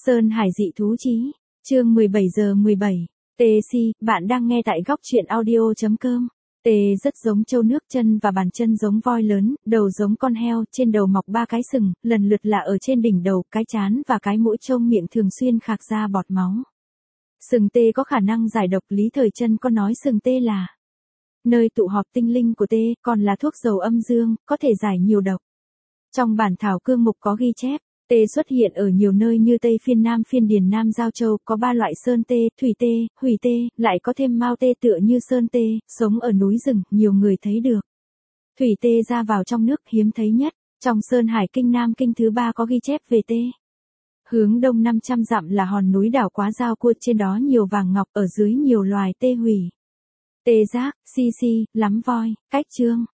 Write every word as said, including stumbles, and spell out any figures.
Sơn Hải dị thú chí, chương mười bảy giờ mười bảy. Tê si, bạn đang nghe tại góc truyện audio.com. Tê rất giống trâu nước, chân và bàn chân giống voi lớn, đầu giống con heo, trên đầu mọc ba cái sừng, lần lượt là ở trên đỉnh đầu, cái trán và cái mũi trông miệng thường xuyên khạc ra bọt máu. Sừng tê có khả năng giải độc, Lý Thời Trân có nói sừng tê là nơi tụ họp tinh linh của tê, còn là thuốc dầu âm dương, có thể giải nhiều độc. Trong bản thảo cương mục có ghi chép, tê xuất hiện ở nhiều nơi như Tây Phiên Nam Phiên Điền Nam Giao Châu, có ba loại sơn tê, thủy tê, hủy tê, lại có thêm mao tê tựa như sơn tê, sống ở núi rừng, nhiều người thấy được. Thủy tê ra vào trong nước hiếm thấy nhất, trong Sơn Hải Kinh Nam Kinh thứ ba có ghi chép về tê. Hướng đông năm trăm dặm là hòn núi đảo Quá Giao Cua, trên đó nhiều vàng ngọc, ở dưới nhiều loài tê hủy. Tê giác, si si, lắm voi, cách trương.